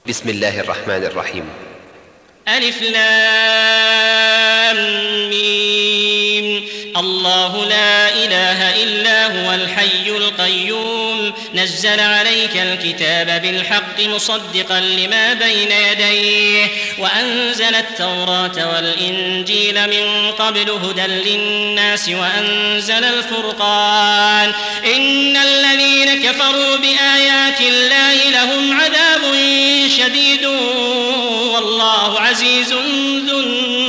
بسم الله الرحمن الرحيم. ألف لام ميم. الله لا إله إلا هو الحي القيوم نزل عليك الكتاب بالحق مصدقا لما بين يديه وأنزل التوراة والإنجيل من قبل هدى للناس وأنزل الفرقان إن الذين كفروا بآيات الله لهم عذاب شديد والله عزيز ذو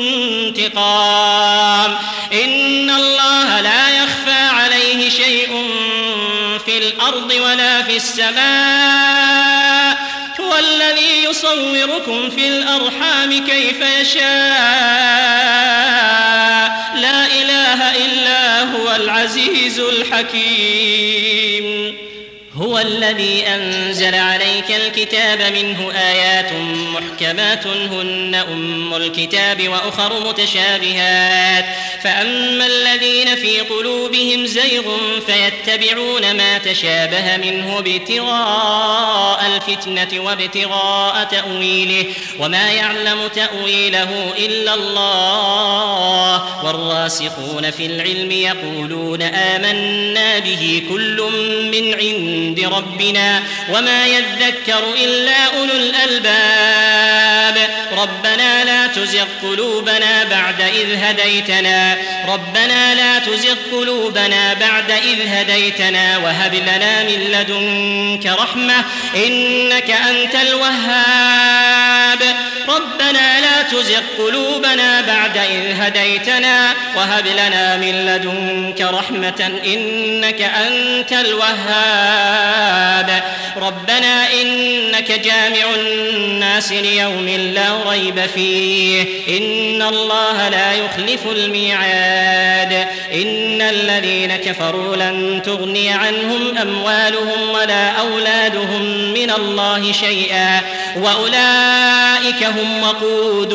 انتقام إن الله لا يخفى عليه شيء في الأرض ولا في السماء هو الذي يصوركم في الأرحام كيف يشاء لا إله إلا هو العزيز الحكيم هو الذي أنزل عليك الكتاب منه آيات محكمات هن أم الكتاب وأخر متشابهات فأما الذين في قلوبهم زيغ فيتبعون ما تشابه منه ابتغاء الفتنة وابتغاء تأويله وما يعلم تأويله إلا الله والراسخون في العلم يقولون آمنا به كل من عند ربنا وما يذكر إلا أولو الألباب ربنا لا تزغ قلوبنا بعد إذ هديتنا وهب لنا من لدنك رحمة إنك أنت الوهاب ربنا لا تزغ قلوبنا بعد إذ هديتنا وهب لنا من لدنك رحمة إنك أنت الوهاب ربنا إنك جامع الناس ليوم لا ريب فيه إن الله لا يخلف الميعاد إن الذين كفروا لن تغني عنهم أموالهم ولا أولادهم من الله شيئا وأولئك هم وقود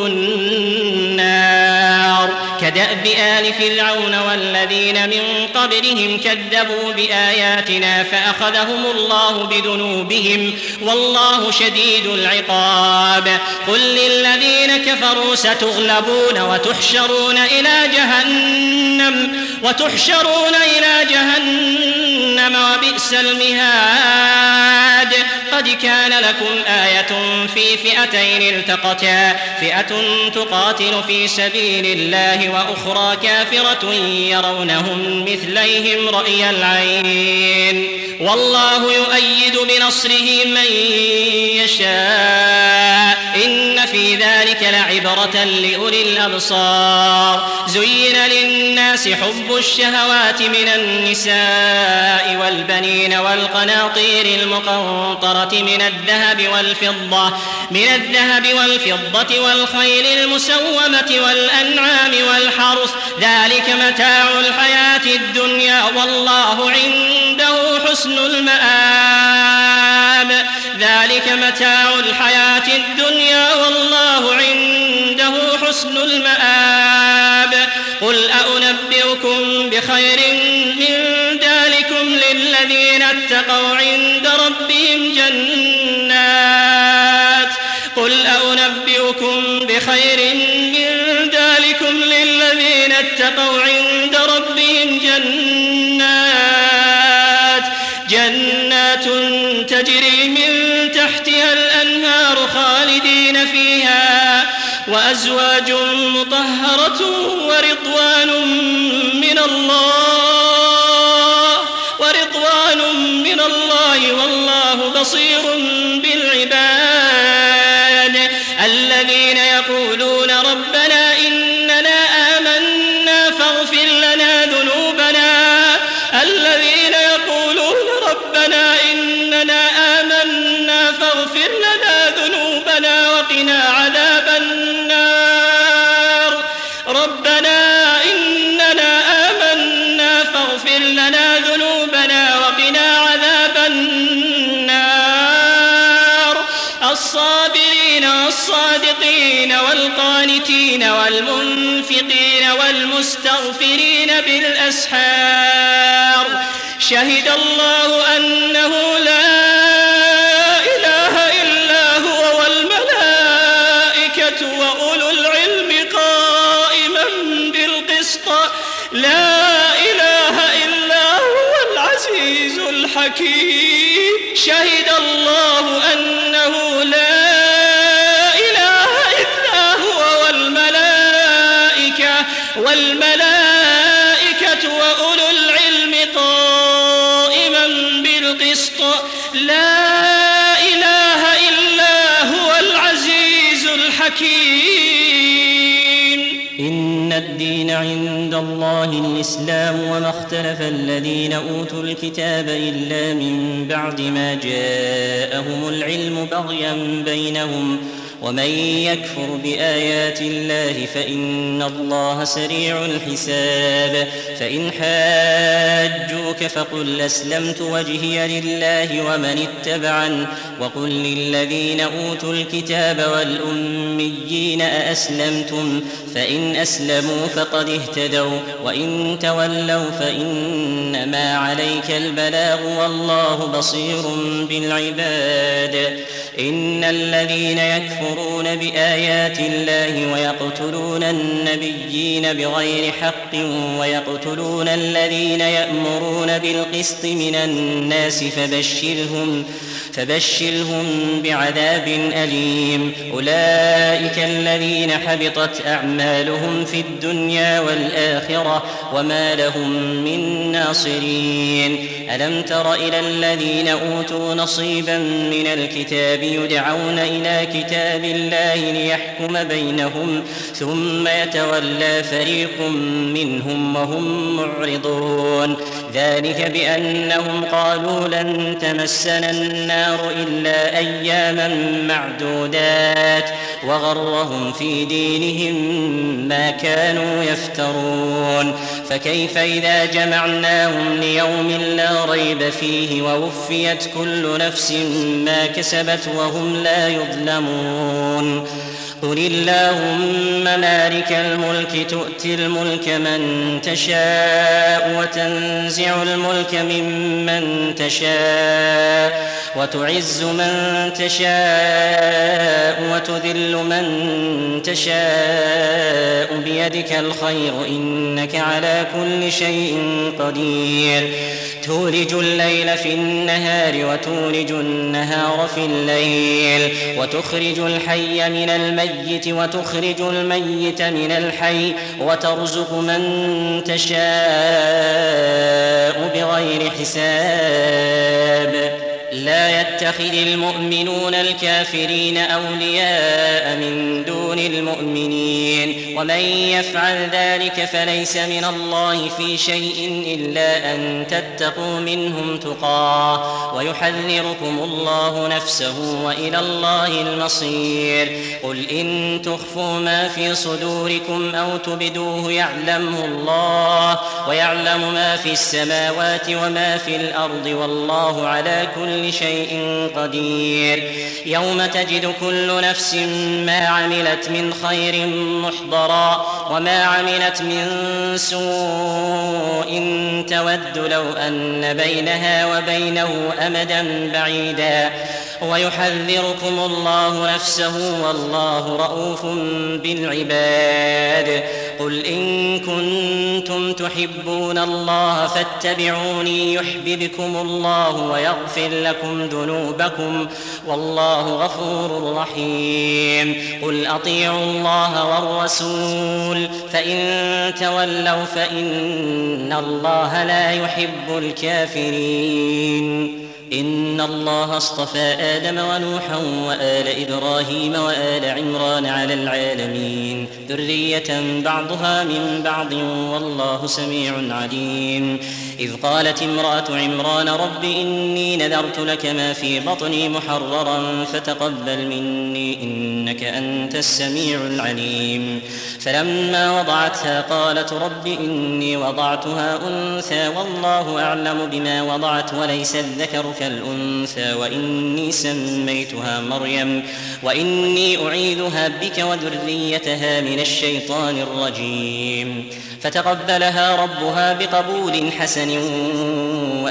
النار كدأب آل فرعون والذين من قبلهم كذبوا بآياتنا فأخذهم الله بذنوبهم والله شديد العقاب قل للذين كفروا ستغلبون وتحشرون إلى جهنم وبئس المهاد قد كان لكم آية في فئتين التقتا فئة تقاتل في سبيل الله وأخرى كافرة يرونهم مثليهم رأي العين والله يؤيد بنصره من يشاء إن في ذلك لعبرة لأولي الأبصار زين للناس حب الشهوات من النساء والبنين والقناطير المقنطرة من الذهب والفضة والخيل المسومة والأنعام والحرث ذلك متاع الحياة الدنيا والله عنده حسن المآب قل أنبئكم بخير من ذلكم للذين اتقوا عند ربهم جنات تجري من تحتها الأنهار خالدين فيها وأزواج مطهرة ورضوان من الله والله بصير بالعباد الذين يقولون ربنا إننا آمنا فاغفر لنا ذنوبنا وقنا عذاب النار الصابرين والصادقين والقانتين والمنفقين والمستغفرين بالأسحار شهد الله أنه لا إله إلا هو الحكيم. شهد الله أنه لا إله إلا هو والملائكة وأولو العلم قائما بالقسط. لا إله إلا هو العزيز الحكيم. إن الدين عند الله الإسلام، وما اختلف الذين أوتوا الكتاب إلا من بعد ما جاءهم العلم بغيا بينهم، ومن يكفر بآيات الله فإن الله سريع الحساب. فإن حاجوك فقل أسلمت وجهي لله ومن اتبعن، وقل للذين أوتوا الكتاب والأميين أأسلمتم؟ فإن أسلموا فقد اهتدوا، وإن تولوا فإنما عليك البلاغ والله بصير بالعباد. إن الذين يكفرون بآيات الله ويقتلون النبيين بغير حق ويقتلون الذين يأمرون بالقسط من الناس فبشرهم بعذاب أليم. أولئك الذين حبطت أعمالهم في الدنيا والآخرة وما لهم من ناصرين. ألم تر إلى الذين أوتوا نصيبا من الكتاب يدعون إلى كتاب الله ليحكم بينهم ثم يتولى فريق منهم وهم معرضون؟ ذلك بأنهم قالوا لن تمسنا النار إلا أياما معدودات، وغرهم في دينهم ما كانوا يفترون. فكيف إذا جمعناهم ليوم لا ريب فيه ووفيت كل نفس ما كسبت وهم لا يظلمون؟ قل اللهم مالك الملك تؤتي الملك من تشاء وتنزع الملك ممن تشاء وتعز من تشاء وتذل من تشاء بيدك الخير إنك على كل شيء قدير. تولج الليل في النهار وتولج النهار في الليل، وتخرج الحي من الميت وتخرج الميت من الحي، وترزق من تشاء بغير حساب. لا يتخذ المؤمنون الكافرين أولياء من دون المؤمنين، ومن يفعل ذلك فليس من الله في شيء إلا أن تتقوا منهم تقاه، ويحذركم الله نفسه وإلى الله المصير. قل إن تخفوا ما في صدوركم أو تبدوه يعلمه الله، ويعلم ما في السماوات وما في الأرض، والله على كل شيء قدير. يوم تجد كل نفس ما عملت من خير محضرا وما عملت من سوء تود لو أن بينها وبينه أمدا بعيدا، ويحذركم الله نفسه والله رؤوف بالعباد. قل إن كنتم تحبون الله فاتبعوني يحببكم الله ويغفر لكم ذنوبكم والله غفور رحيم. قل أطيعوا الله والرسول فإن تولوا فإن الله لا يحب الكافرين. إن الله اصطفى آدم ونوحا وآل إبراهيم وآل عمران على العالمين ذرية بعضها من بعض والله سميع عليم. إذ قالت امرأة عمران رب إني نذرت لك ما في بطني محررا فتقبل مني إنك أنت السميع العليم. فلما وضعتها قالت رب إني وضعتها أنثى والله أعلم بما وضعت وليس الذكر كالأنثى وإني سميتها مريم وإني أعيذها بك وذريتها من الشيطان الرجيم. فتقبلها ربها بقبول حسن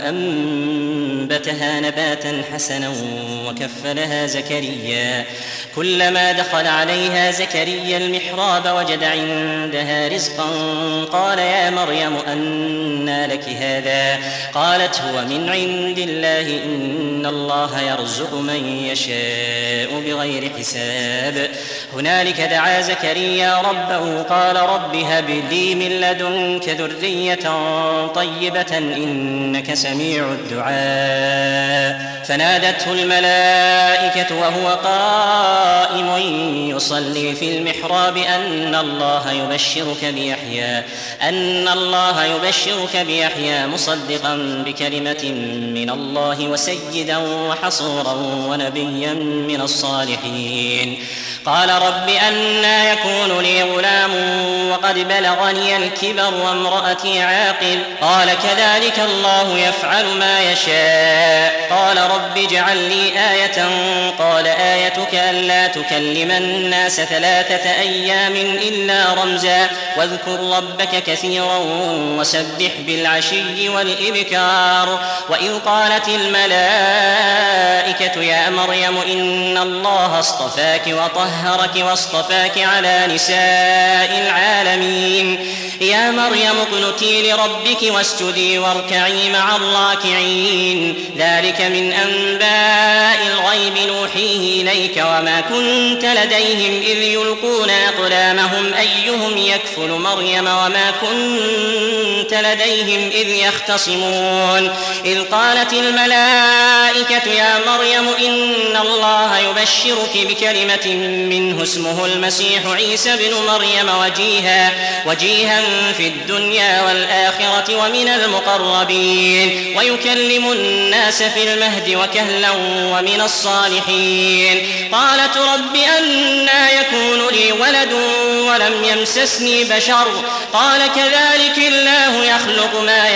وأنبتها نباتا حسنا وكفلها زكريا كلما دخل عليها زكريا المحراب وجد عندها رزقا قال يا مريم أنى لك هذا؟ قالت هو من عند الله إن الله يرزق من يشاء بغير حساب. هنالك دعا زكريا ربه قال رب هب لي من لدنك ذرية طيبة إنك سميع الدعاء. فنادته الملائكة وهو قائم يصلي في المحراب أن الله يبشرك بيحيى مصدقا بكلمة من الله وسيدا وحصورا ونبيا من الصالحين. قال رب أنى يكون لي غلام وقد بلغني الكبر وامرأتي عاقر؟ قال كذلك الله يفعل ما يشاء. قال رب اجعل لي آية. قال آيتك ألا تكلم الناس 3 أيام إلا رمزا واذكر ربك كثيرا وسبح بالعشي والإبكار. وإذ قالت الملائكة يا مريم إن الله اصطفاك وطهرك واصطفاك على نساء العالمين. يا مريم اقنتي لربك واسجدي واركعي مع الراكعين. ذلك من أنباء الغيب نوحيه إليك وما كنت لديهم إذ يلقون أقلامهم أيهم يكفل مريم وما كنت لديهم إذ يختصمون. إذ قالت الملائكة يا مريم إن الله يبشرك بكلمة منه اسمه المسيح عيسى بن مريم وجيها في الدنيا والآخرة ومن المقربين ويكلم الناس في المهد وكهلا ومن الصالحين. قالت رب أنى يكون لي ولد ولم يمسسني بشر؟ قال كذلك الله يخلق ما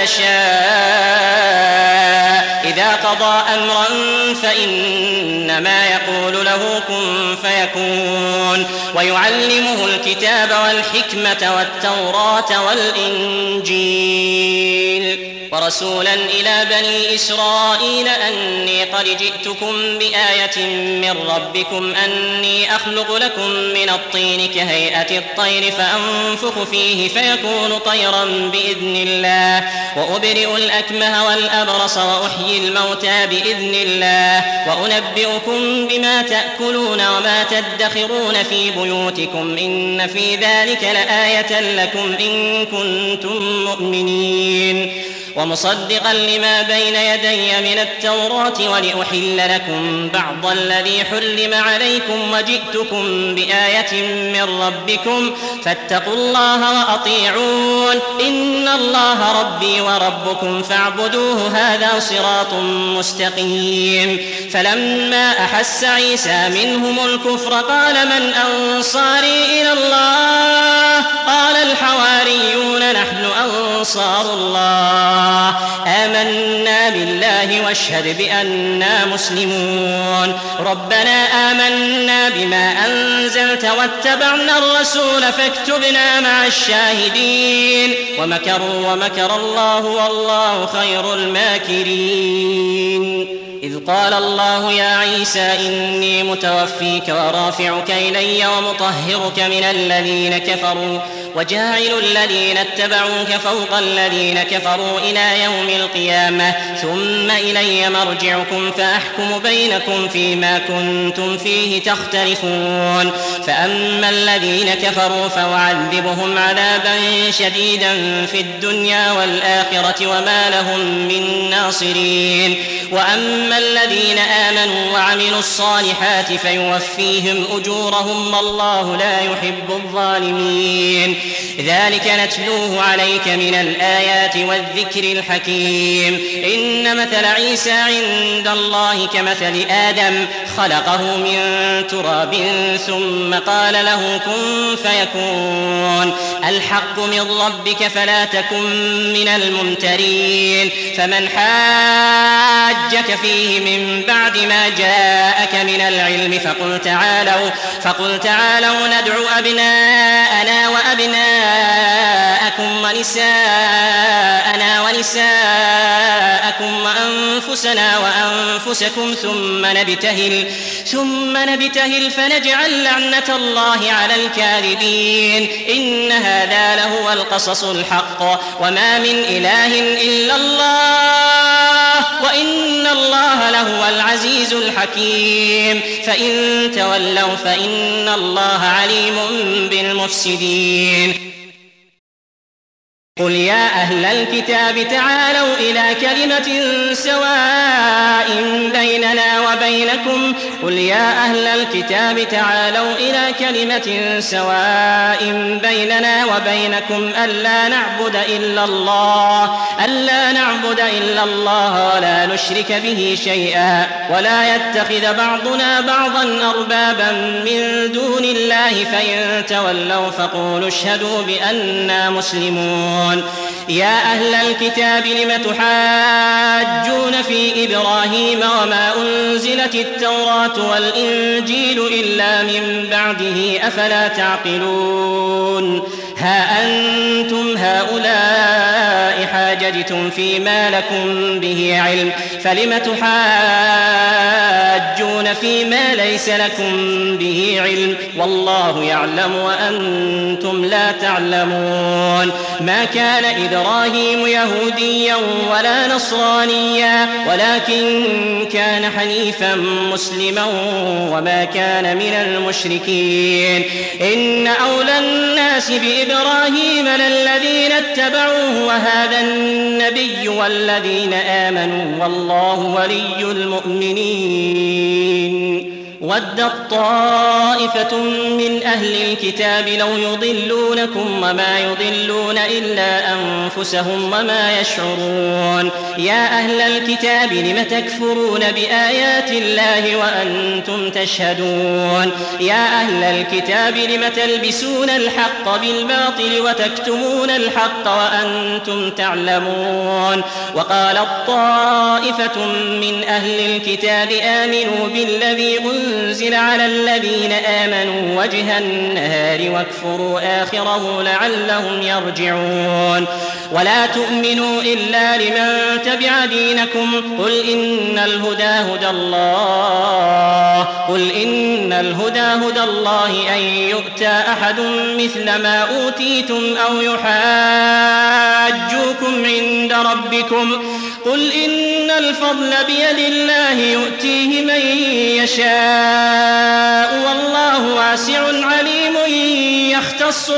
يشاء إذا قضى أمرا فإنما يقول له كن فيكون. ويعلمه الكتاب والحكمة والتوراة والإنجيل ورسولا إلى بني إسرائيل أني قد جئتكم بآية من ربكم أني أخلق لكم من الطين كهيئة الطير فأنفخ فيه فيكون طيرا بإذن الله وأبرئ الأكمه والأبرص وأحيي الموتى بإذن الله وأنبئكم بما تأكلون وما تدخرون في بيوتكم إن في ذلك لآية لكم إن كنتم مؤمنين. ومصدقا لما بين يدي من التوراة ولأحل لكم بعض الذي حرم عليكم وجئتكم بآية من ربكم فاتقوا الله وأطيعون إن الله ربي وربكم فاعبدوه هذا صراط مستقيم. فلما أحس عيسى منهم الكفر قال من أنصاري إلى الله؟ قال الحواريون نحن أنصار الله آمنا بالله واشهد بأننا مسلمون. ربنا آمنا بما أنزلت واتبعنا الرسول فاكتبنا مع الشاهدين. ومكروا ومكر الله والله خير الماكرين. إذ قال الله يا عيسى إني متوفيك ورافعك إلي ومطهرك من الذين كفروا وجاعل الذين اتبعوك فوق الذين كفروا إلى يوم القيامة ثم إلي مرجعكم فأحكم بينكم فيما كنتم فيه تختلفون. فأما الذين كفروا فأعذبهم عذابا شديدا في الدنيا والآخرة وما لهم من ناصرين. وأما الذين آمنوا وعملوا الصالحات فيوفيهم أجورهم والله لا يحب الظالمين. ذلك نتلوه عليك من الآيات والذكر الحكيم. إن مثل عيسى عند الله كمثل آدم خلقه من تراب ثم قال له كن فيكون. الحق من ربك فلا تكن من الممترين. فمن حاجك فيه من بعد ما جاءك من العلم فقل تعالوا ندعو أبناءنا وأبناءكم نساءكم ونساءنا ونساءكم وأنفسنا وأنفسكم ثم نبتهل فنجعل لعنة الله على الكاذبين إن هذا لهو القصص الحق وما من إله إلا الله وإن الله لهو العزيز الحكيم فإن تولوا فإن الله عليم بالمفسدين قل يا أهل الكتاب تعالوا إلى كلمة سواء بيننا وبينكم ألا نعبد إلا الله ولا نشرك به شيئا ولا يتخذ بعضنا بعضا أربابا من دون الله فإن تولوا فقولوا اشهدوا بأننا مسلمون يا أهل الكتاب لم تحاجون في إبراهيم وما أنزلت التوراة والإنجيل إلا من بعده أفلا تعقلون ها أنتم هؤلاء حاججتم فيما لكم به علم فلم تحاجون فيما ليس لكم به علم والله يعلم وأنتم لا تعلمون ما كان إبراهيم يهوديا ولا نصرانيا ولكن كان حنيفا مسلما وما كان من المشركين إن أولى الناس بإبراهيم للذين اتبعوه وهذا النبي والذين آمنوا والله ولي المؤمنين ودت طائفة من أهل الكتاب لو يضلونكم وما يضلون إلا أنفسهم وما يشعرون يا أهل الكتاب لم تكفرون بآيات الله وأنتم تشهدون يا أهل الكتاب لم تلبسون الحق بالباطل وتكتمون الحق وأنتم تعلمون وقالت طائفة من أهل الكتاب آمنوا بالذي أنزل على الذين آمنوا وجه النهار واكفروا آخره لعلهم يرجعون ولا تؤمنوا إلا لمن تبع دينكم قل إن الهدى هدى الله أن يؤتى أحد مثل ما أوتيتم أو يحاجوكم عند ربكم قل إن الفضل بيد الله يؤتيه من يشاء والله واسع عليم يختص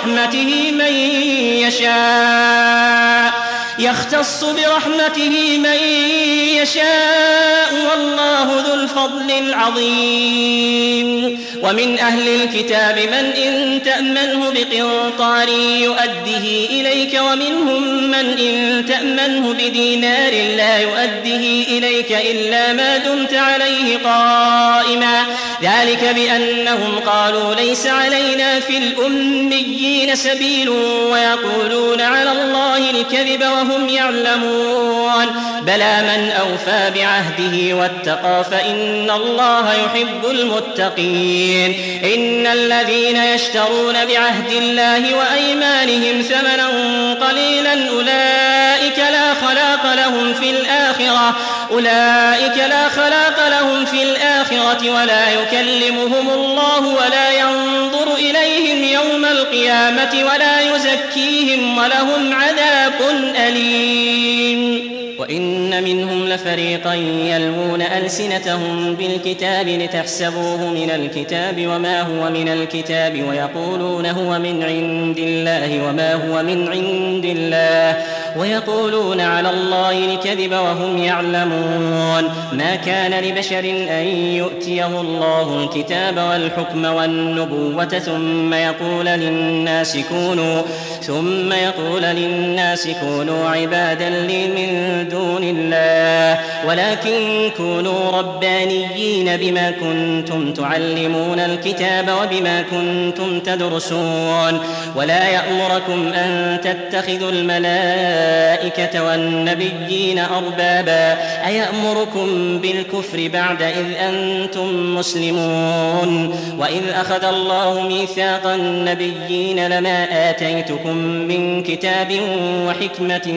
برحمته من يشاء والله ذو الفضل العظيم ومن أهل الكتاب من إن تأمنه بقنطار يؤده إليك ومنهم من إن تأمنه بدينار لا يؤده إليك إلا ما دمت عليه قائما ذلك بأنهم قالوا ليس علينا في الأميين سبيل ويقولون على الله الكذب وهم يعلمون بلى من أوفى بعهده واتقى فإن الله يحب المتقين إن الذين يشترون بعهد الله وأيمانهم ثمنا قليلا أولئك لا خلاق لهم في الآخرة ولا يكلمهم الله ولا ينظر إليهم يوم القيامة ولا يزكيهم ولهم عذاب أليم وإن منهم لفريقا يلوون ألسنتهم بالكتاب لتحسبوه من الكتاب وما هو من الكتاب ويقولون هو من عند الله وما هو من عند الله ويقولون على الله الكذب وهم يعلمون ما كان لبشر أن يؤتيه الله الكتاب والحكم والنبوة ثم يقول للناس كونوا عبادا لي من دون الله ولكن كونوا ربانيين بما كنتم تعلمون الكتاب وبما كنتم تدرسون ولا يأمركم أن تتخذوا الملائكة والنبيين أربابا أيأمركم بالكفر بعد إذ أنتم مسلمون وإذ أخذ الله ميثاق النبيين لما آتيتكم لكم من كتاب وحكمة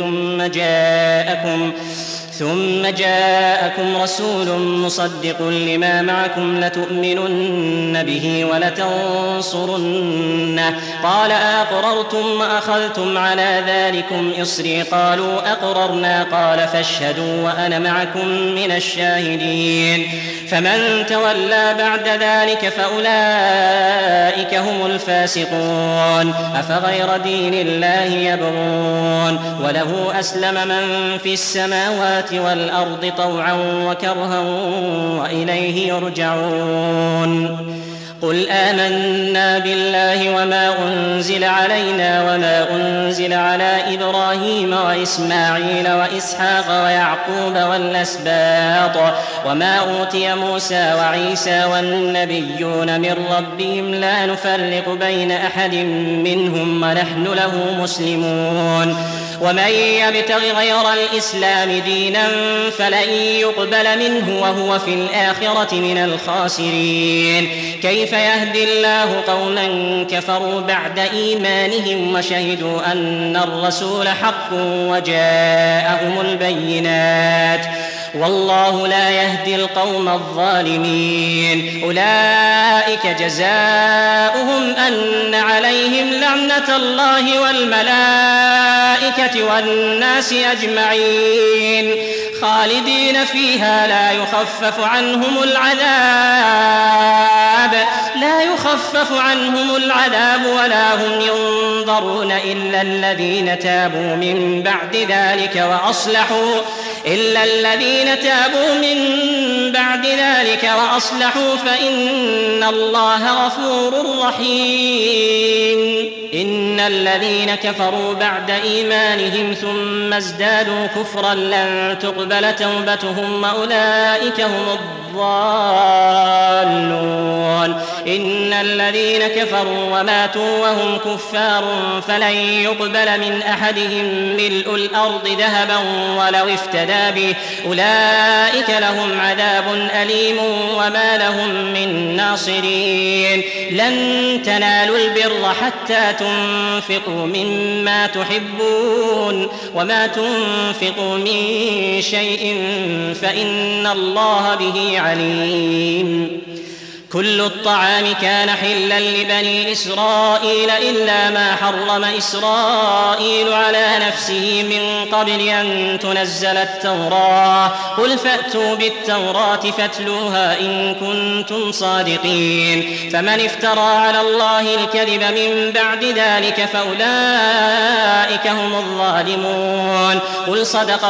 ثم جاءكم رسول مصدق لما معكم لتؤمنن به ولتنصرنه قال أقررتم وأخذتم على ذلكم إصري قالوا أقررنا قال فاشهدوا وأنا معكم من الشاهدين فمن تولى بعد ذلك فأولئك هم الفاسقون أفغير دين الله يبغون وله أسلم من في السماوات والأرض طوعا وكرها وإليه يرجعون قل آمنا بالله وما أنزل علينا وما أنزل على إبراهيم وإسماعيل وإسحاق ويعقوب والأسباط وما أوتي موسى وعيسى والنبيون من ربهم لا نفرق بين أحد منهم ونحن له مسلمون ومن يبتغ غير الإسلام دينا فلن يقبل منه وهو في الآخرة من الخاسرين كيف يهدي الله قوما كفروا بعد إيمانهم وشهدوا أن الرسول حق وجاءهم البينات والله لا يهدي القوم الظالمين أولئك جزاؤهم أن عليهم لعنة الله والملائكة والناس أجمعين خالدين فيها لا يخفف عنهم العذاب ولا هم ينظرون إلا الذين تابوا من بعد ذلك وأصلحوا فإن الله غفور رحيم إن الذين كفروا بعد إيمانهم ثم ازدادوا كفرا لن تقبل توبتهم وأولئك هم الضالون إن الذين كفروا وماتوا وهم كفار فلن يقبل من أحدهم ملء الأرض ذهبا ولو افتدى به أولئك لهم عذاب أليم وما لهم من ناصرين لن تنالوا البر حتى تنفقوا مما تحبون وما تنفقوا من شيء فإن الله به عليم كل الطعام كان حلا لبني إسرائيل إلا ما حرم إسرائيل على نفسه من قبل أن تنزل التوراة قل فأتوا بالتوراة فاتلوها إن كنتم صادقين فمن افترى على الله الكذب من بعد ذلك فأولئك هم الظالمون قل صدق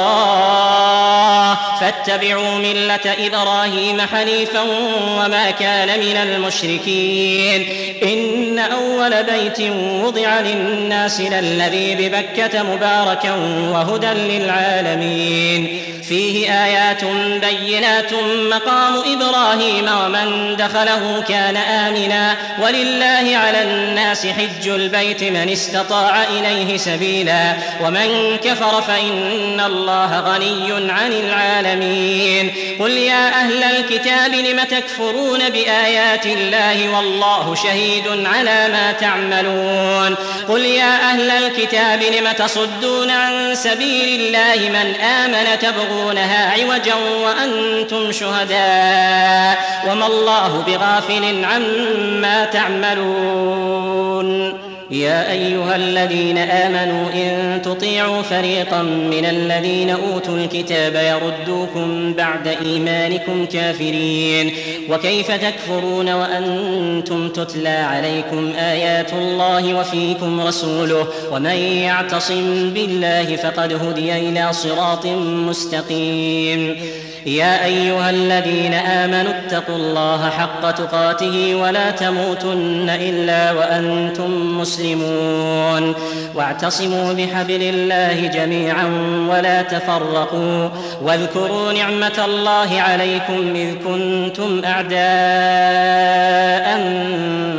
الله فاتبعوا ملة إبراهيم حنيفا وما كان من المشركين إن أول بيت وضع للناس للذي ببكة مباركا وهدى للعالمين فيه آيات بينات مقام إبراهيم ومن دخله كان آمنا ولله على الناس حج البيت من استطاع إليه سبيلا ومن كفر فإن الله غني عن العالمين قل يا أهل الكتاب لم تكفرون بآيات الله والله شهيد على ما تعملون قل يا أهل الكتاب لم تصدون عن سبيل الله من آمن تبغونها عوجا وأنتم شهداء وما الله بغافل عما تعملون يا أيها الذين آمنوا إن تطيعوا فريقا من الذين أوتوا الكتاب يردوكم بعد إيمانكم كافرين وكيف تكفرون وأنتم تتلى عليكم آيات الله وفيكم رسوله ومن يعتصم بالله فقد هدي إلى صراط مستقيم يا أيها الذين آمنوا اتقوا الله حق تقاته ولا تموتن إلا وأنتم مسلمون واعتصموا بحبل الله جميعا ولا تفرقوا واذكروا نعمة الله عليكم إذ كنتم أعداء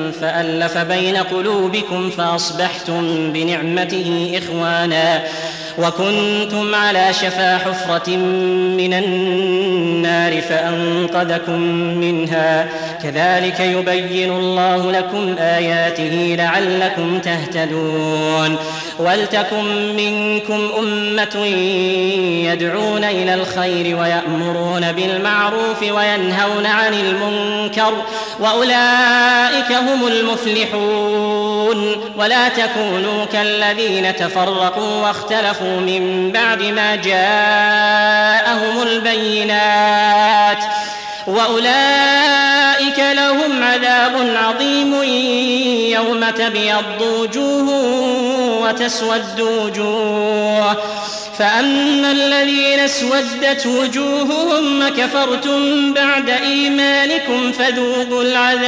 فألف بين قلوبكم فأصبحتم بنعمته إخوانا وكنتم على شفا حفرة من النار فأنقذكم منها كذلك يبين الله لكم آياته لعلكم تهتدون ولتكن منكم أمة يدعون إلى الخير ويأمرون بالمعروف وينهون عن المنكر وأولئك هم المفلحون ولا تكونوا كالذين تفرقوا واختلفوا من بعد ما جاءهم البينات وأولئك لهم عذاب عظيم يوم تبيض وجوه وتسود وجوه فأما الذين اسودت وجوههم كفرتم بعد إيمانكم فذوقوا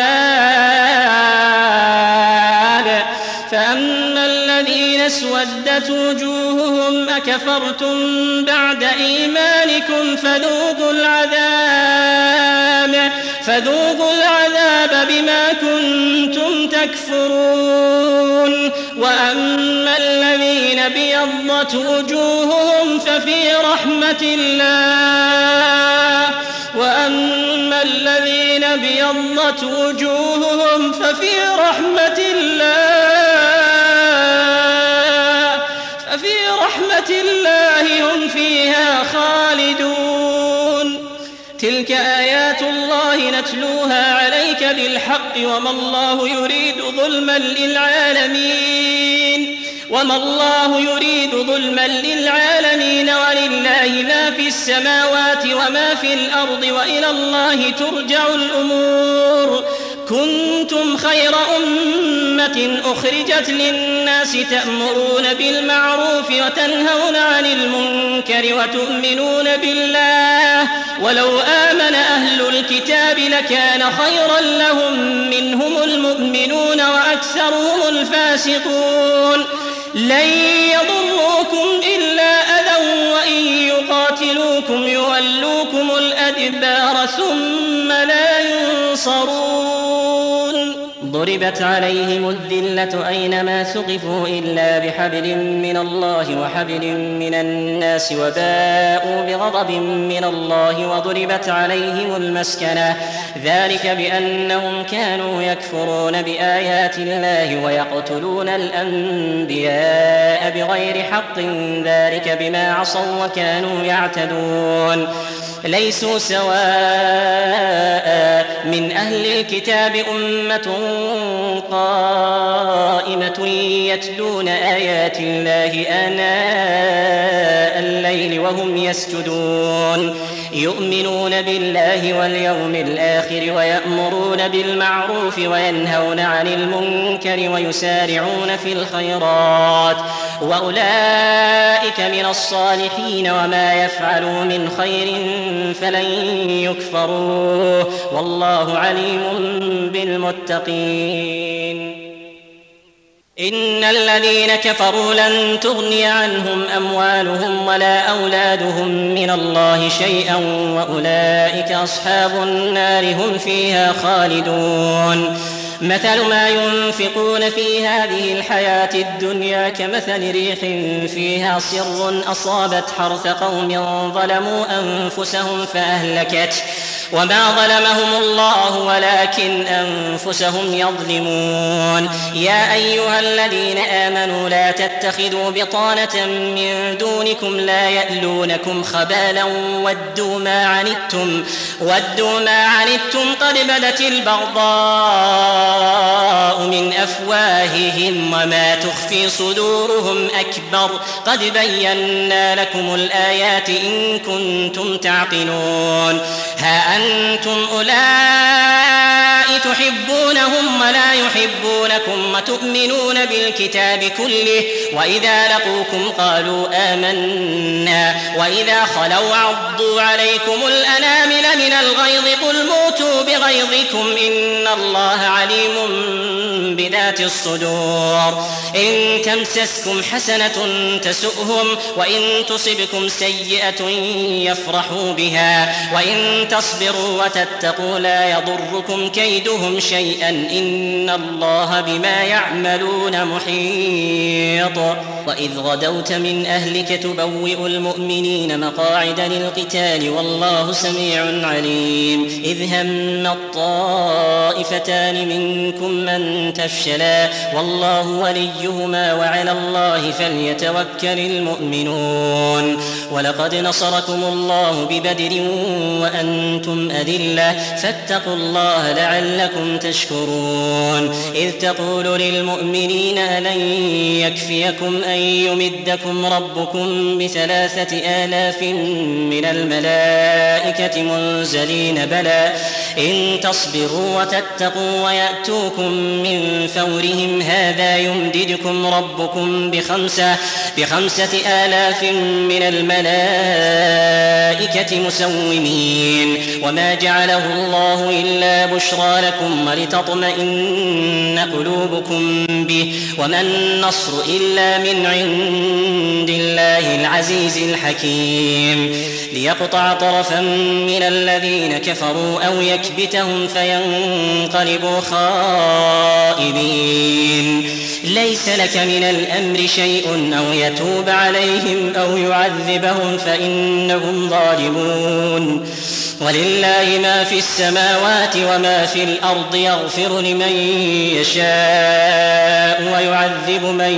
العذاب فأما الذين اسودت وجوههم أكفرتم بعد إيمانكم فذوقوا العذاب بما كنتم تكفرون وأما الذين ابيضت وجوههم ففي رحمة الله وأما الذين ابيضت وجوههم ففي رحمة الله هم فيها خالدون تلك آيات الله نتلوها عليك بالحق وما الله يريد ظلما للعالمين ولله ما في السماوات وما في الأرض وإلى الله ترجع الأمور كنتم خير أمة أخرجت للناس تأمرون بالمعروف وتنهون عن المنكر وتؤمنون بالله ولو آمن أهل الكتاب لكان خيرا لهم منهم المؤمنون وأكثرهم الفاسقون لن يضروكم إلا أذى وإن يقاتلوكم يولوكم الأدبار ثم لا ينصرون ضربت عليهم الذلة أينما ثقفوا إلا بحبل من الله وحبل من الناس وباءوا بغضب من الله وضربت عليهم المسكنة ذلك بأنهم كانوا يكفرون بآيات الله ويقتلون الأنبياء بغير حق ذلك بما عصوا وكانوا يعتدون ليسوا سواء من أهل الكتاب أمة قائمة يتلون آيات الله آناء الليل وهم يسجدون يؤمنون بالله واليوم الآخر ويأمرون بالمعروف وينهون عن المنكر ويسارعون في الخيرات وأولئك من الصالحين وما يفعلوا من خير فلن يكفروه والله عليم بالمتقين إن الذين كفروا لن تغني عنهم أموالهم ولا أولادهم من الله شيئا وأولئك أصحاب النار هم فيها خالدون مثل ما ينفقون في هذه الحياة الدنيا كمثل ريح فيها صر أصابت حرث قوم ظلموا أنفسهم فأهلكته وما ظلمهم الله ولكن أنفسهم يظلمون يا أيها الذين آمنوا لا تتخذوا بطانة من دونكم لا يألونكم خبالا ودوا ما عنتم قد بدت البغضاء من أفواههم وما تخفي صدورهم أكبر قد بينا لكم الآيات إن كنتم تعقلون ها أنتم أولئك تحبونهم ولا يحبونكم وتؤمنون بالكتاب كله وإذا لقوكم قالوا آمنا وإذا خلوا عضوا عليكم الأنامل من الغيظ قل موتوا بغيظكم إن الله عليم بذات الصدور إن تمسسكم حسنة تسؤهم وإن تصبكم سيئة يفرحوا بها وإن تصبروا وتتقوا لا يضركم كيدهم يزيدهم شيئا إن الله بما يعملون محيط وإذ غدوت من أهلك تبوئ المؤمنين مقاعد للقتال والله سميع عليم إذ هم الطائفتان منكم من تفشلا والله وليهما وعلى الله فليتوكل المؤمنون ولقد نصركم الله ببدر وأنتم أذلة فاتقوا الله لعلكم تشكرون إذ تقول للمؤمنين ألن يكفيكم أن يمدكم ربكم ب3,000 من الملائكة منزلين بلى إن تصبروا وتتقوا ويأتوكم من فورهم هذا يمددكم ربكم ب5,000 من الملائكة مسومين وما جعله الله إلا بشرى لكم ولتطمئن قلوبكم به وما النصر إلا من عند الله العزيز الحكيم ليقطع طرفا من الذين كفروا أو يكبتهم فينقلبوا خائبين ليس لك من الأمر شيء أو يتوب عليهم أو يعذبهم فإنهم ظالمون ولله ما في السماوات وما في الأرض يغفر لمن يشاء ويعذب من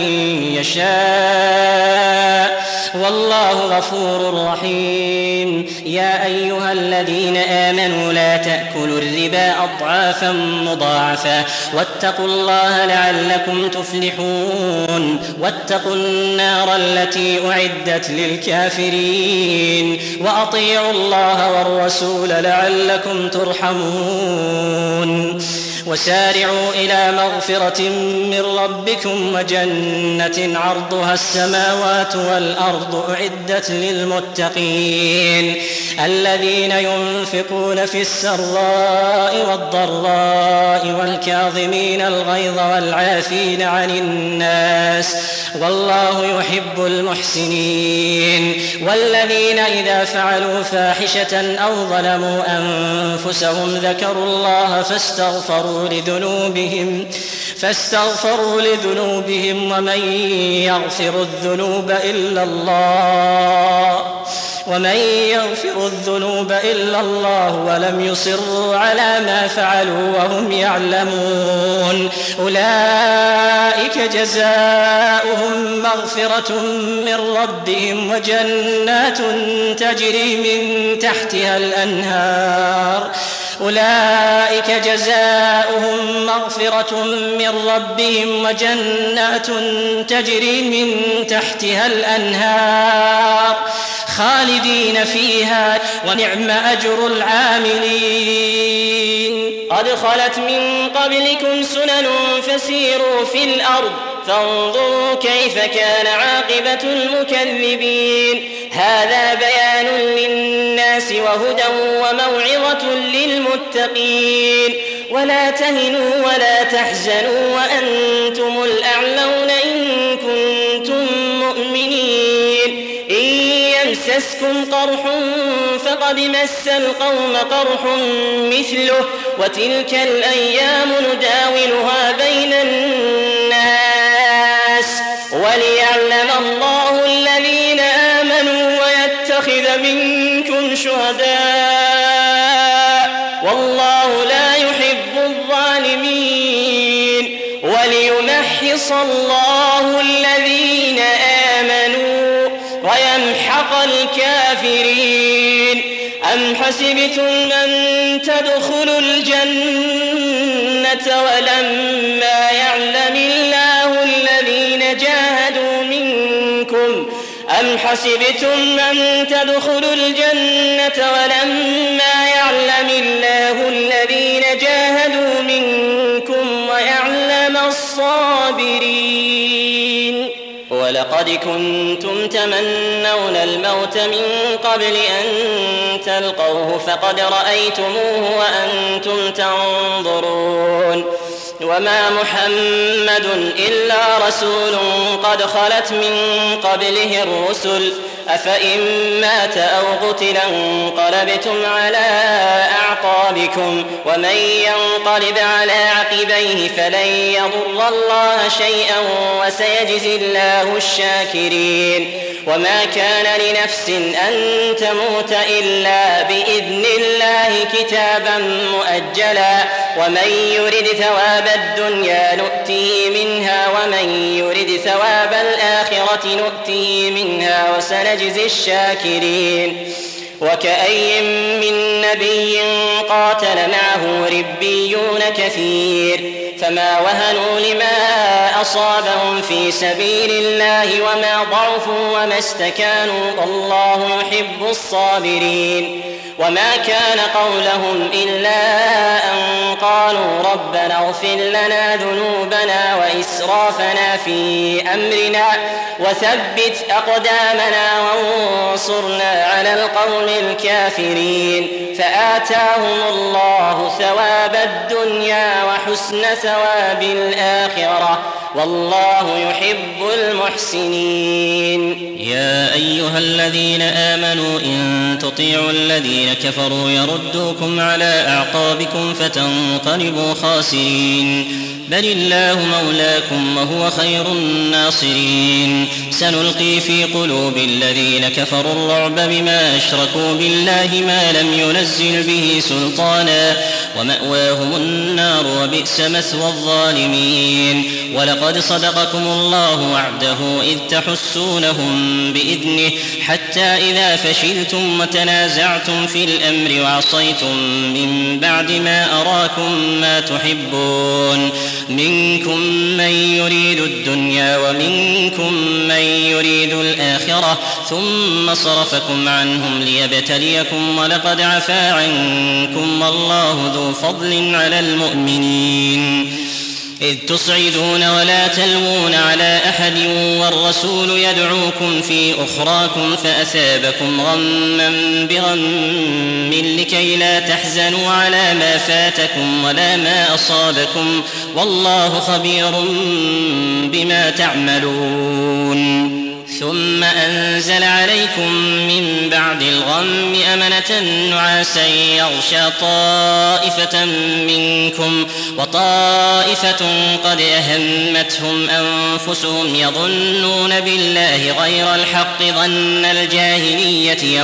يشاء والله غفور رحيم يا أيها الذين آمنوا لا تأكلوا الربا أضعافا مضاعفة واتقوا الله لعلكم تفلحون واتقوا النار التي أعدت للكافرين وأطيعوا الله والرسول لعلكم ترحمون وسارعوا إلى مغفرة من ربكم وجنة عرضها السماوات والأرض أعدت للمتقين الذين ينفقون في السراء والضراء والكاظمين الغيظ والعافين عن الناس والله يحب المحسنين والذين إذا فعلوا فاحشة أو ظلموا أنفسهم ذكروا الله فاستغفروا لذنوبهم ومن يغفر الذنوب إلا الله ولم يصروا على ما فعلوا وهم يعلمون أولئك جزاؤهم مغفرة من ربهم وجنات تجري من تحتها الأنهار أولئك جزاؤهم مغفرة من ربهم وجنات تجري من تحتها الأنهار خالدين فيها ونعم أجر العاملين قد خلت من قبلكم سنن فسيروا في الأرض فانظروا كيف كان عاقبة المكذبين هذا بيان للناس وهدى وموعظة للمتقين ولا تهنوا ولا تحزنوا وأنتم الأعلون إن كنتم مؤمنين إن يمسسكم قرح فقد مس القوم قرح مثله وتلك الأيام نداولها بين الناس وليعلم الله الذين آمنوا ويتخذ منكم شهداء والله لا يحب الظالمين وليمحص الله الذين آمنوا ويمحق الكافرين أم حسبتم أن تدخلوا الجنة ولما يعلم الله الذين جاهدوا منكم أم حسبتم أن تدخلوا الجنة ولما يعلم الله الذين جاهدوا منكم ويعلم الصابرين ولقد كنتم تمنون الموت من قبل أن تلقوه فقد رأيتموه وأنتم تنظرون وما محمد إلا رسول قد خلت من قبله الرسل أفإن مات أو قتل انقلبتم على أعقابكم ومن ينقلب على عقبيه فلن يضر الله شيئا وسيجزي الله الشاكرين وما كان لنفس أن تموت إلا بإذن الله كتابا مؤجلا ومن يرد ثواب الدنيا نؤته منها ومن يرد ثواب الآخرة نؤته منها وسنجزي الشاكرين وكأي من نبي قاتل معه ربيون كثير فما وهنوا لما أصابهم في سبيل الله وما ضعفوا وما استكانوا والله يحب الصابرين وما كان قولهم إلا أن قالوا ربنا اغفر لنا ذنوبنا وإسرافنا في أمرنا وثبت أقدامنا وانصرنا على القوم الكافرين فآتاهم الله ثواب الدنيا وحسن ثواب الآخرة والله يحب المحسنين. يا أيها الذين آمنوا إن تطيعوا الذين كفروا يردوكم على أعقابكم فتنقلبوا خاسرين بل الله مولاكم وهو خير الناصرين. سنلقي في قلوب الذين كفروا الرعب بما أشركوا بالله ما لم ينزل به سلطانا ومأواهم النار وبئس مثوى الظالمين. ولقد صدقكم الله وعده إذ تحسونهم بإذنه حتى إذا فشلتم وتنازعتم في الأمر وعصيتم من بعد ما أراكم ما تحبون منكم من يريد الدنيا ومنكم من يريد الآخرة ثم صرفكم عنهم ليبتليكم ولقد عفا عنكم والله ذو فضل على المؤمنين إذ تصعدون ولا تلوون على أحد والرسول يدعوكم في أخراكم فأثابكم غما بغم لكي لا تحزنوا على ما فاتكم ولا ما أصابكم والله خبير بما تعملون. ثم أنزل عليكم من بعد الغم أمنة نعاسا يغشى طائفة منكم وطائفة قد أهمتهم أنفسهم يظنون بالله غير الحق ظن الجاهلية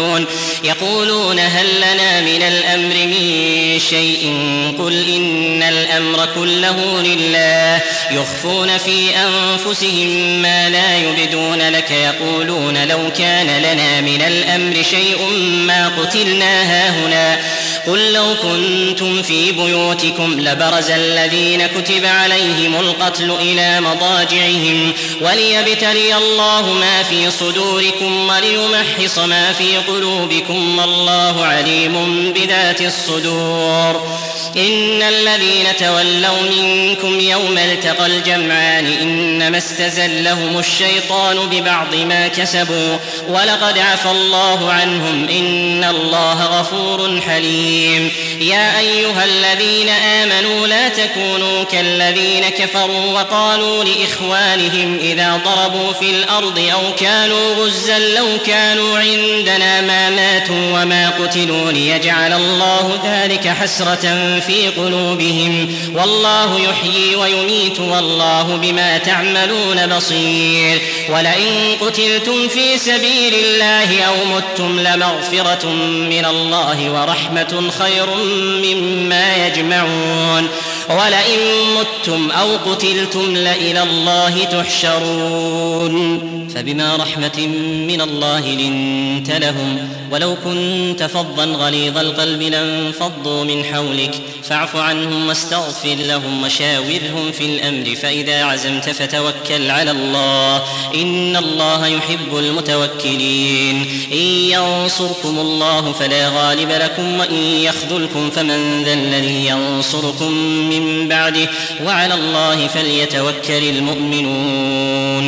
يقولون هل لنا من الأمر من شيء قل إن الأمر كله لله يخفون في أنفسهم ما لا يبدون لك يقولون لو كان لنا من الأمر شيء ما قتلنا هاهنا قل لو كنتم في بيوتكم لبرز الذين كتب عليهم القتل إلى مضاجعهم وليبتلي الله ما في صدوركم وليمحص ما في قلوبكم والله عليم بذات الصدور. إن الذين تولوا منكم يوم التقى الجمعان إنما استزلهم الشيطان ببعض ما كسبوا ولقد عفى الله عنهم إن الله غفور حليم. يا أيها الذين آمنوا لا تكونوا كالذين كفروا وقالوا لإخوانهم إذا ضربوا في الأرض أو كانوا غزا لو كانوا عندنا ما ماتوا وما قتلوا ليجعل الله ذلك حسرة في قلوبهم والله يحيي ويميت والله بما تعملون بصير. ولئن قتلتم في سبيل الله أو متم لمغفرة من الله ورحمة خير مما يجمعون. ولئن متم أو قتلتم لإلى الله تحشرون. فبما رحمة من الله لنت لهم ولو كنت فظا غليظ القلب لانفضوا من حولك فاعف عنهم واستغفر لهم وشاورهم في الأمر فإذا عزمت فتوكل على الله إن الله يحب المتوكلين. إن ينصركم الله فلا غالب لكم وإن يخذلكم فمن ذا الذي ينصركم من بعده وعلى الله فليتوكل المؤمنون.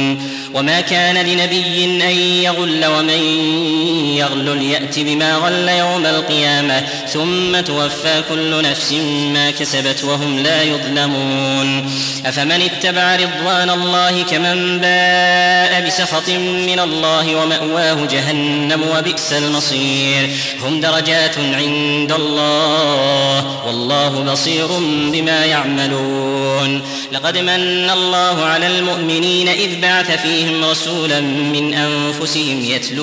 وما كان لنبي أن يغل ومن يغلل يأت بما غل يوم القيامة ثم توفى كل نفس ما كسبت وهم لا يظلمون أفمن اتبع رضوان الله كمن باء بسخط من الله ومأواه جهنم وبئس المصير هم درجات عند الله والله بصير بما يعملون لقد من الله على المؤمنين إذ بعث فيهم رسولا من أنفسهم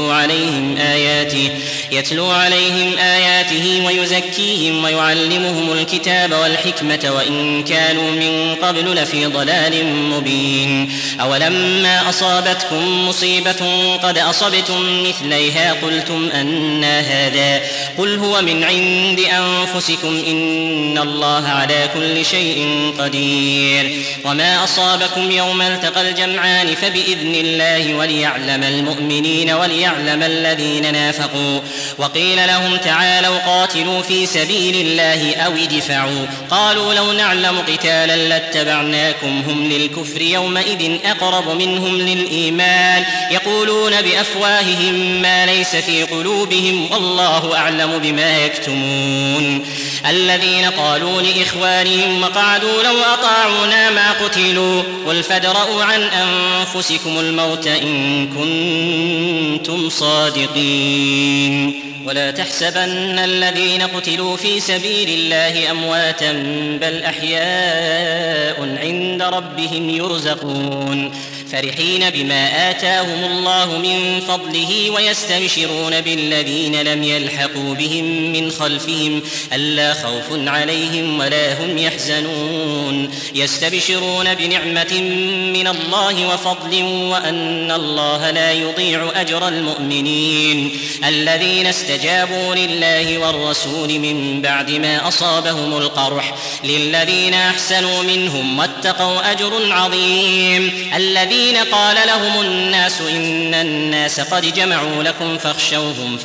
يتلو عليهم آياته ويزكيهم ويعلمهم الكتاب والحكمة وإن كانوا من قبل لفي ضلال مبين أولما أصابتكم مصيبة قد أصبتم مثليها قلتم أنى هذا قل هو من عند أنفسكم إن الله على كل شيء قدير وما أصابكم يوم التقى الجمعان فبإذن الله وليعلم المؤمنين وليعلم الذين نافقوا وقيل لهم تعالوا قاتلوا في سبيل الله أو ادفعوا قالوا لو نعلم قتالا لاتبعناكم هم للكفر يومئذ أقرب منهم للإيمان يقولون بأفواههم ما ليس في قلوبهم والله أعلم بما يكتمون الذين قالوا لإخوانهم وقعدوا لو أطاعونا ما قتلوا قل فادرءوا عن أنفسكم الموت إن كنتم صادقين ولا تحسبن الذين قتلوا في سبيل الله أمواتا بل أحياء عند ربهم يرزقون فرحين بما آتاهم الله من فضله ويستبشرون بالذين لم يلحقوا بهم من خلفهم ألا خوف عليهم ولا هم يحزنون يستبشرون بنعمة من الله وفضل وأن الله لا يضيع أجر المؤمنين الذين استجابوا لله والرسول من بعد ما أصابهم القرح للذين أحسنوا منهم واتقوا أجر عظيم الذين قال لهم الناس إن الناس قد جمعوا لكم فاخشوهم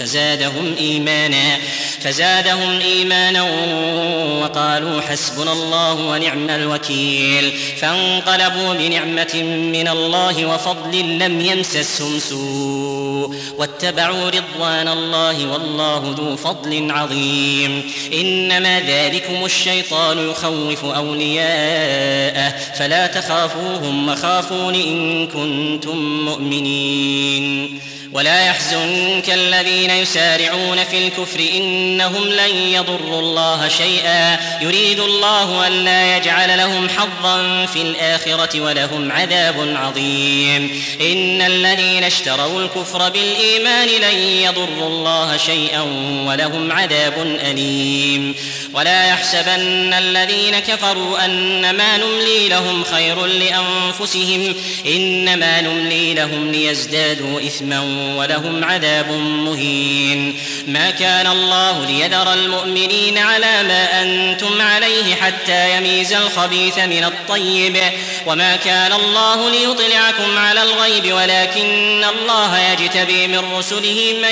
فزادهم إيمانا وقالوا حسبنا الله ونعم الوكيل فانقلبوا بنعمة من الله وفضل لم يمسسهم سوء واتبعوا رضوان الله والله ذو فضل عظيم إنما ذلكم الشيطان يخوف أولياءه فلا تخافوهم وخافون إن كنتم مؤمنين ولا يحزنك الذين يسارعون في الكفر إنهم لن يضروا الله شيئا يريد الله أن لا يجعل لهم حظا في الآخرة ولهم عذاب عظيم إن الذين اشتروا الكفر بالإيمان لن يضروا الله شيئا ولهم عذاب أليم ولا يحسبن الذين كفروا أنما نملي لهم خير لأنفسهم إنما نملي لهم ليزدادوا إثما ولهم عذاب مهين ما كان الله ليذر المؤمنين على ما أنتم عليه حتى يميز الخبيث من الطيب وما كان الله ليطلعكم على الغيب ولكن الله يجتبي من رسله من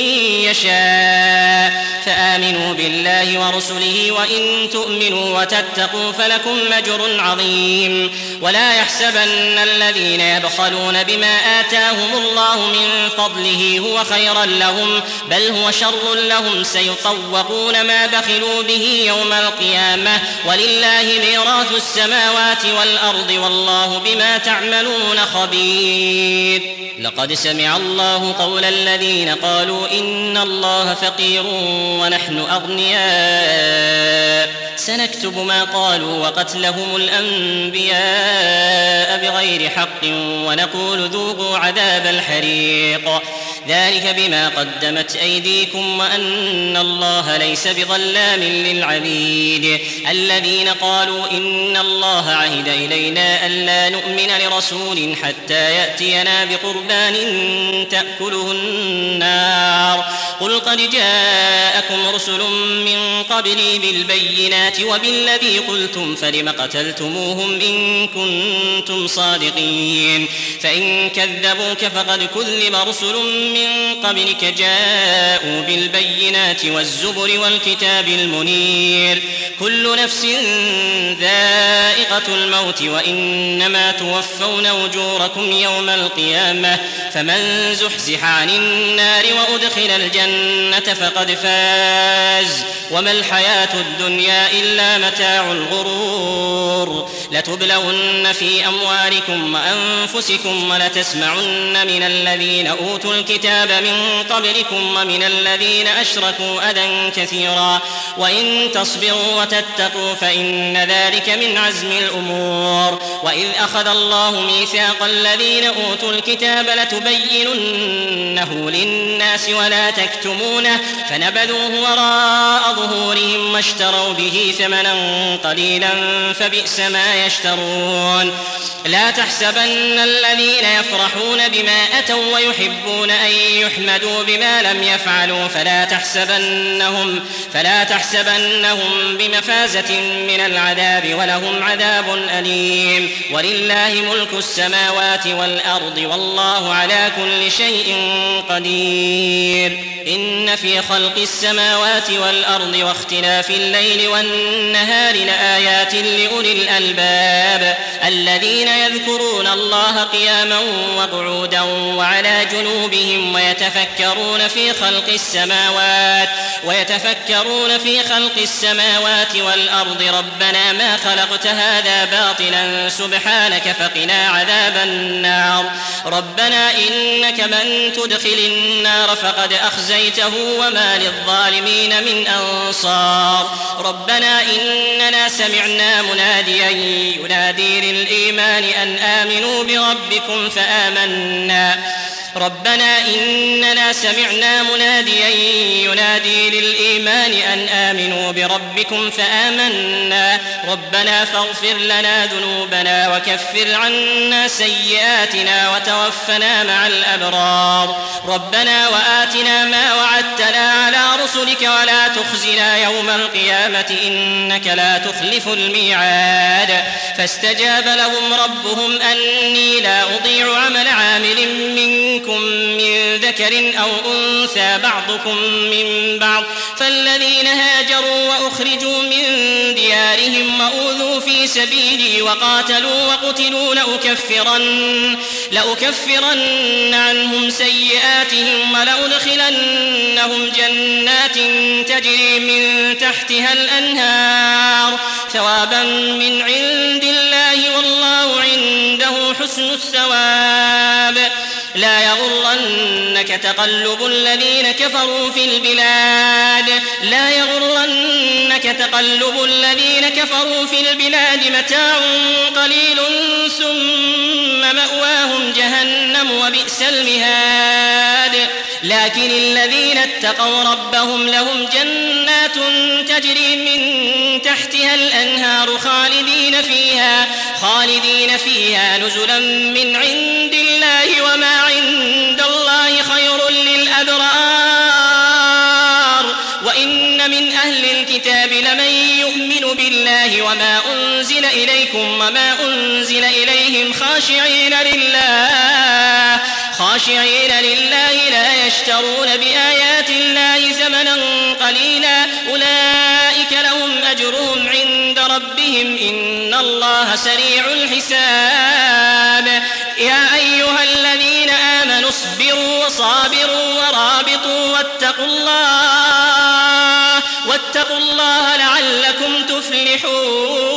يشاء فآمنوا بالله ورسله وإن تؤمنوا وتتقوا فلكم أجر عظيم ولا يحسبن الذين يبخلون بما آتاهم الله من فضله هو خيرا لهم بل هو شر لهم سيطوقون ما بخلوا به يوم القيامة ولله ميراث السماوات والأرض والله بما تعملون خبير لقد سمع الله قول الذين قالوا إن الله فقير ونحن أغنياء سنكتب ما قالوا وقتلهم الأنبياء بغير حق ونقول ذوقوا عذاب الحريق ذلك بما قدمت أيديكم وأن الله ليس بظلام للعبيد الذين قالوا إن الله عهد إلينا ألا نؤمن لرسول حتى يأتينا بقربان تأكله النار قل قد جاءكم رسل من قبلي بالبينات وبالذي قلتم فلم قتلتموهم إن كنتم صادقين فإن كذبوك فقد كذب رسل من قبلك جاءوا بالبينات والزبر والكتاب المنير كل نفس ذائقة الموت وإنما توفون أجوركم يوم القيامة فمن زحزح عن النار وأدخل الجنة فقد فاز وما الحياة الدنيا إلا متاع الغرور لتبلون في أموالكم وأنفسكم ولتسمعن من الذين أوتوا الكتاب من قبلكم ومن الذين أشركوا أذى كثيرا وإن تصبروا وتتقوا فإن ذلك من عزم الأمور وإذ أخذ الله ميثاق الذين أوتوا الكتاب لتبيننه للناس ولا تكتمونه فنبذوه وراء ظهورهم واشتروا به ثمنا قليلا فبئس ما يشترون لا تحسبن الذين يفرحون بما أتوا ويحبون أن يحمدوا بما لم يفعلوا فلا تحسبنهم بمفازة من العذاب ولهم عذاب أليم ولله ملك السماوات والأرض والله على كل شيء قدير إن في خلق السماوات والأرض واختلاف الليل والنهار لآيات لأولي الألباب الذين يذكرون الله قياما وقعودا وعلى جنوبهم ويتفكرون في خلق السماوات والأرض ربنا ما خلقت هذا باطلا سبحانك فقنا عذاب النار ربنا إنك من تدخل النار فقد أخزيته وما للظالمين من أنصار ربنا إننا سمعنا مناديا ينادي للإيمان أن آمنوا بربكم فآمنا ربنا إننا سمعنا مناديا ينادي للإيمان أن آمنوا بربكم فآمنا ربنا فاغفر لنا ذنوبنا وكفر عنا سيئاتنا وتوفنا مع الأبرار ربنا وآتنا ما وعدتنا على رسلك ولا تخزنا يوم القيامة إنك لا تخلف الميعاد فاستجاب لهم ربهم أني لا أضيع عمل عامل منكم من ذكر أو أنثى بعضكم من بعض فالذين هاجروا وأخرجوا من ديارهم وأوذوا في سبيلي وقاتلوا وقتلوا لأكفرن عنهم سيئاتهم ولأدخلنهم جنات تجري من تحتها الأنهار ثوابا من عند الله والله عنده حسن الثواب لا يغرنك تقلب الذين كفروا في البلاد متاع قليل ثم مأواهم جهنم وبئس المهاد لكن الذين اتقوا ربهم لهم جنات تجري من تحتها الأنهار خالدين فيها نزلا من عند الله وما عند الله خير للأبرار وإن من أهل الكتاب لمن يؤمن بالله وما أنزل إليكم وما أنزل إليهم خاشعين لله لا يشترون بآيات الله ثمنا قليلا أولئك لهم أجرهم عند ربهم إن الله سريع الحساب يا أيها الذين آمنوا اصبروا وصابروا ورابطوا واتقوا الله لعلكم تفلحون